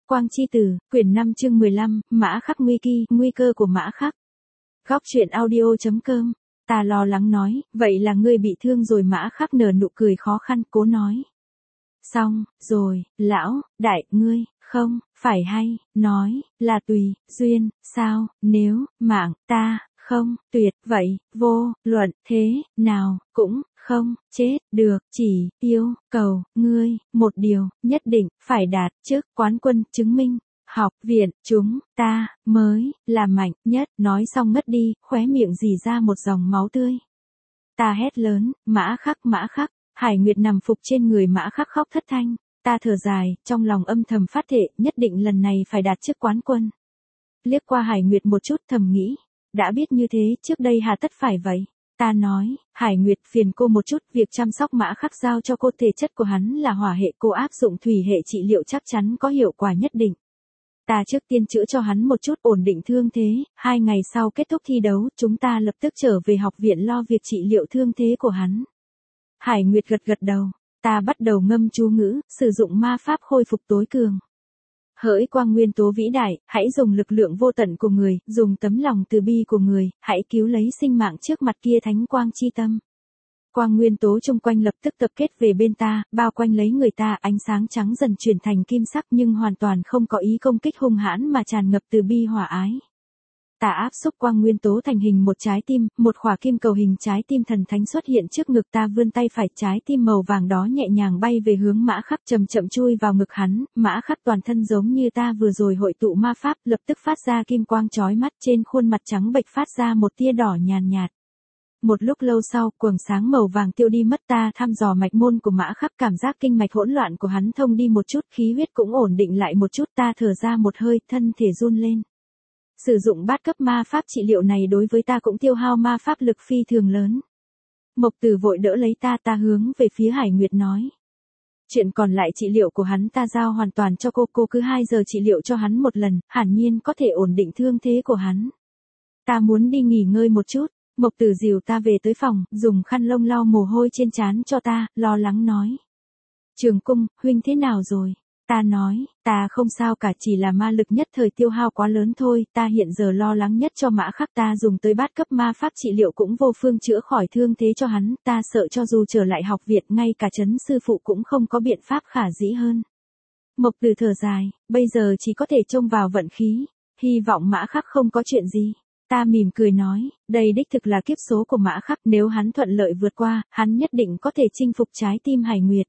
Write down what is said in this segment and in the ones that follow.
Quang chi tử, quyển 5 chương 15, Mã Khắc nguy kỳ, nguy cơ của Mã Khắc. Góc truyện audio.com. Ta lo lắng nói, vậy là ngươi bị thương rồi. Mã Khắc nở nụ cười khó khăn, cố nói. Xong, rồi, lão, đại, ngươi, không, phải hay, nói, là tùy, duyên, sao, nếu, mạng, ta, không, tuyệt, vậy, vô, luận, thế, nào, cũng, không, chết, được, chỉ, yêu, cầu, ngươi, một điều, nhất định, phải đạt, trước, quán quân, chứng minh, học viện, chúng, ta, mới, là mạnh nhất, nói xong ngất đi, khóe miệng rỉ ra một dòng máu tươi. Ta hét lớn, Mã Khắc, Mã Khắc, Hải Nguyệt nằm phục trên người Mã Khắc khóc thất thanh, ta thở dài, trong lòng âm thầm phát thệ, nhất định lần này phải đạt chức quán quân. Liếc qua Hải Nguyệt một chút thầm nghĩ, đã biết như thế, trước đây hà tất phải vậy. Ta nói, Hải Nguyệt phiền cô một chút, việc chăm sóc Mã Khắc giao cho cô, thể chất của hắn là hỏa hệ, cô áp dụng thủy hệ trị liệu chắc chắn có hiệu quả nhất định. Ta trước tiên chữa cho hắn một chút, ổn định thương thế, 2 ngày sau kết thúc thi đấu, chúng ta lập tức trở về học viện lo việc trị liệu thương thế của hắn. Hải Nguyệt gật gật đầu, ta bắt đầu ngâm chú ngữ, sử dụng ma pháp khôi phục tối cường. Hỡi quang nguyên tố vĩ đại, hãy dùng lực lượng vô tận của người, dùng tấm lòng từ bi của người, hãy cứu lấy sinh mạng trước mặt kia thánh quang chi tâm. Quang nguyên tố chung quanh lập tức tập kết về bên ta, bao quanh lấy người ta, ánh sáng trắng dần chuyển thành kim sắc nhưng hoàn toàn không có ý công kích hung hãn mà tràn ngập từ bi hòa ái. Ta áp xúc quang nguyên tố thành hình một trái tim, một khỏa kim cầu hình trái tim thần thánh xuất hiện trước ngực ta, vươn tay phải, trái tim màu vàng đó nhẹ nhàng bay về hướng Mã Khắc, chậm chậm chui vào ngực hắn. Mã Khắc toàn thân giống như ta vừa rồi hội tụ ma pháp, lập tức phát ra kim quang chói mắt, trên khuôn mặt trắng bệch phát ra một tia đỏ nhàn nhạt. Một lúc lâu sau, quầng sáng màu vàng tiêu đi mất, ta thăm dò mạch môn của Mã Khắc, cảm giác kinh mạch hỗn loạn của hắn thông đi một chút, khí huyết cũng ổn định lại một chút, ta thở ra một hơi, thân thể run lên. Sử dụng bát cấp ma pháp trị liệu này đối với ta cũng tiêu hao ma pháp lực phi thường lớn. Mộc Tử vội đỡ lấy ta, ta hướng về phía Hải Nguyệt nói. Chuyện còn lại trị liệu của hắn ta giao hoàn toàn cho cô cứ 2 giờ trị liệu cho hắn một lần, hẳn nhiên có thể ổn định thương thế của hắn. Ta muốn đi nghỉ ngơi một chút. Mộc Tử dìu ta về tới phòng, dùng khăn lông lau mồ hôi trên trán cho ta, lo lắng nói. Trường Cung, huynh thế nào rồi? Ta nói, ta không sao cả, chỉ là ma lực nhất thời tiêu hao quá lớn thôi, ta hiện giờ lo lắng nhất cho Mã Khắc, ta dùng tới bát cấp ma pháp trị liệu cũng vô phương chữa khỏi thương thế cho hắn, ta sợ cho dù trở lại học viện, ngay cả trấn sư phụ cũng không có biện pháp khả dĩ hơn. Mộc Tử thở dài, bây giờ chỉ có thể trông vào vận khí, hy vọng Mã Khắc không có chuyện gì. Ta mỉm cười nói, đây đích thực là kiếp số của Mã Khắc, nếu hắn thuận lợi vượt qua, hắn nhất định có thể chinh phục trái tim Hải Nguyệt.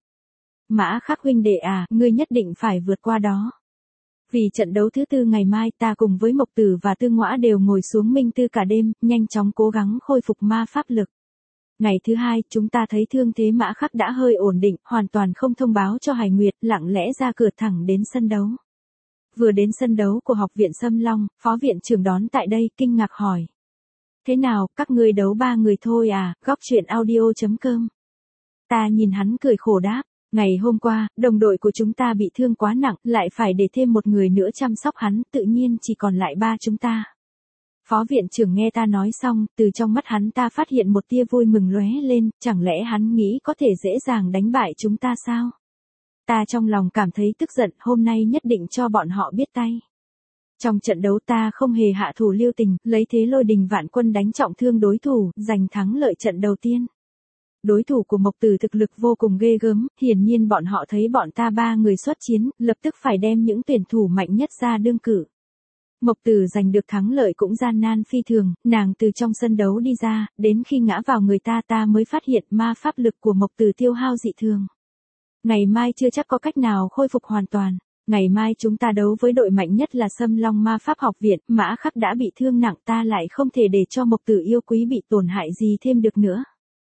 Mã Khắc huynh đệ à, ngươi nhất định phải vượt qua đó. Vì trận đấu thứ 4 ngày mai, ta cùng với Mộc Tử và Tư Ngõa đều ngồi xuống minh tư cả đêm, nhanh chóng cố gắng khôi phục ma pháp lực. Ngày thứ 2, chúng ta thấy thương thế Mã Khắc đã hơi ổn định, hoàn toàn không thông báo cho Hải Nguyệt, lặng lẽ ra cửa thẳng đến sân đấu. Vừa đến sân đấu của học viện Sâm Long, phó viện trưởng đón tại đây, kinh ngạc hỏi. Thế nào, các ngươi đấu 3 người thôi à? Góc truyện audio.com. Ta nhìn hắn cười khổ đáp. Ngày hôm qua, đồng đội của chúng ta bị thương quá nặng, lại phải để thêm một người nữa chăm sóc hắn, tự nhiên chỉ còn lại 3 chúng ta. Phó viện trưởng nghe ta nói xong, từ trong mắt hắn ta phát hiện một tia vui mừng lóe lên, chẳng lẽ hắn nghĩ có thể dễ dàng đánh bại chúng ta sao? Ta trong lòng cảm thấy tức giận, hôm nay nhất định cho bọn họ biết tay. Trong trận đấu ta không hề hạ thủ lưu tình, lấy thế lôi đình vạn quân đánh trọng thương đối thủ, giành thắng lợi trận đầu tiên. Đối thủ của Mộc Tử thực lực vô cùng ghê gớm, hiển nhiên bọn họ thấy bọn ta 3 người xuất chiến, lập tức phải đem những tuyển thủ mạnh nhất ra đương cử. Mộc Tử giành được thắng lợi cũng gian nan phi thường, nàng từ trong sân đấu đi ra, đến khi ngã vào người ta, ta mới phát hiện ma pháp lực của Mộc Tử tiêu hao dị thường. Ngày mai chưa chắc có cách nào khôi phục hoàn toàn. Ngày mai chúng ta đấu với đội mạnh nhất là Sâm Long Ma Pháp Học Viện, Mã Khắc đã bị thương nặng, ta lại không thể để cho Mộc Tử yêu quý bị tổn hại gì thêm được nữa.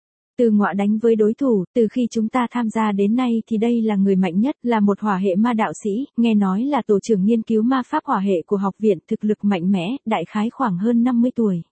Từ Ngọa đánh với đối thủ, từ khi chúng ta tham gia đến nay thì đây là người mạnh nhất, là một hỏa hệ ma đạo sĩ, nghe nói là tổ trưởng nghiên cứu ma pháp hỏa hệ của học viện, thực lực mạnh mẽ, đại khái khoảng hơn 50 tuổi.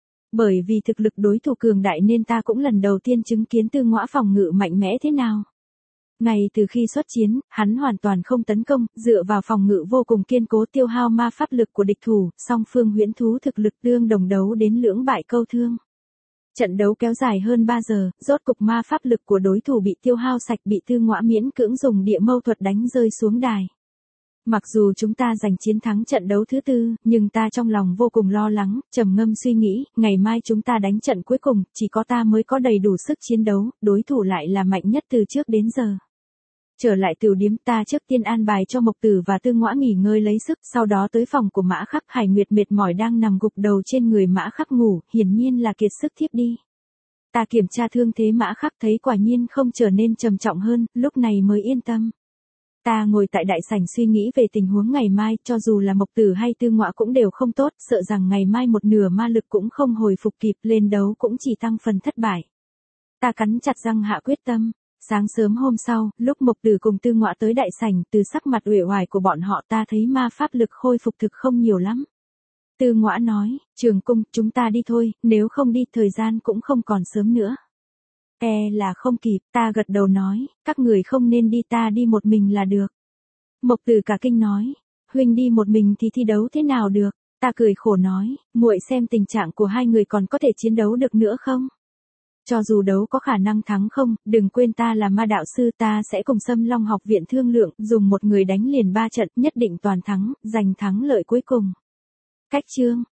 Bởi vì thực lực đối thủ cường đại nên ta cũng lần đầu tiên chứng kiến Tư Ngõa phòng ngự mạnh mẽ thế nào. Ngay từ khi xuất chiến, hắn hoàn toàn không tấn công, dựa vào phòng ngự vô cùng kiên cố tiêu hao ma pháp lực của địch thủ, song phương huyễn thú thực lực tương đồng đấu đến lưỡng bại câu thương. Trận đấu kéo dài hơn 3 giờ, rốt cục ma pháp lực của đối thủ bị tiêu hao sạch, bị Tư Ngõa miễn cưỡng dùng địa mâu thuật đánh rơi xuống đài. Mặc dù chúng ta giành chiến thắng trận đấu thứ tư, nhưng ta trong lòng vô cùng lo lắng, trầm ngâm suy nghĩ, ngày mai chúng ta đánh trận cuối cùng, chỉ có ta mới có đầy đủ sức chiến đấu, đối thủ lại là mạnh nhất từ trước đến giờ. Trở lại tửu điếm, ta trước tiên an bài cho Mộc Tử và Tư Ngõa nghỉ ngơi lấy sức, sau đó tới phòng của Mã Khắc. Hải Nguyệt mệt mỏi đang nằm gục đầu trên người Mã Khắc ngủ, hiển nhiên là kiệt sức thiếp đi. Ta kiểm tra thương thế Mã Khắc thấy quả nhiên không trở nên trầm trọng hơn, lúc này mới yên tâm. Ta ngồi tại đại sảnh suy nghĩ về tình huống ngày mai, cho dù là Mộc Tử hay Tư Ngõa cũng đều không tốt, sợ rằng ngày mai một nửa ma lực cũng không hồi phục kịp, lên đấu cũng chỉ tăng phần thất bại. Ta cắn chặt răng hạ quyết tâm. Sáng sớm hôm sau, lúc Mộc Tử cùng Tư Ngõa tới đại sảnh, từ sắc mặt uể oải của bọn họ ta thấy ma pháp lực khôi phục thực không nhiều lắm. Tư Ngõa nói, Trường Cung, chúng ta đi thôi, nếu không đi thời gian cũng không còn sớm nữa. Là không kịp, ta gật đầu nói, các người không nên đi, ta đi một mình là được. Mộc Tử cả kinh nói, huynh đi một mình thì thi đấu thế nào được, ta cười khổ nói, muội xem tình trạng của hai người còn có thể chiến đấu được nữa không? Cho dù đấu có khả năng thắng không, đừng quên ta là ma đạo sư, ta sẽ cùng Sâm Long học viện thương lượng, dùng một người đánh liền 3 trận, nhất định toàn thắng, giành thắng lợi cuối cùng. Cách chương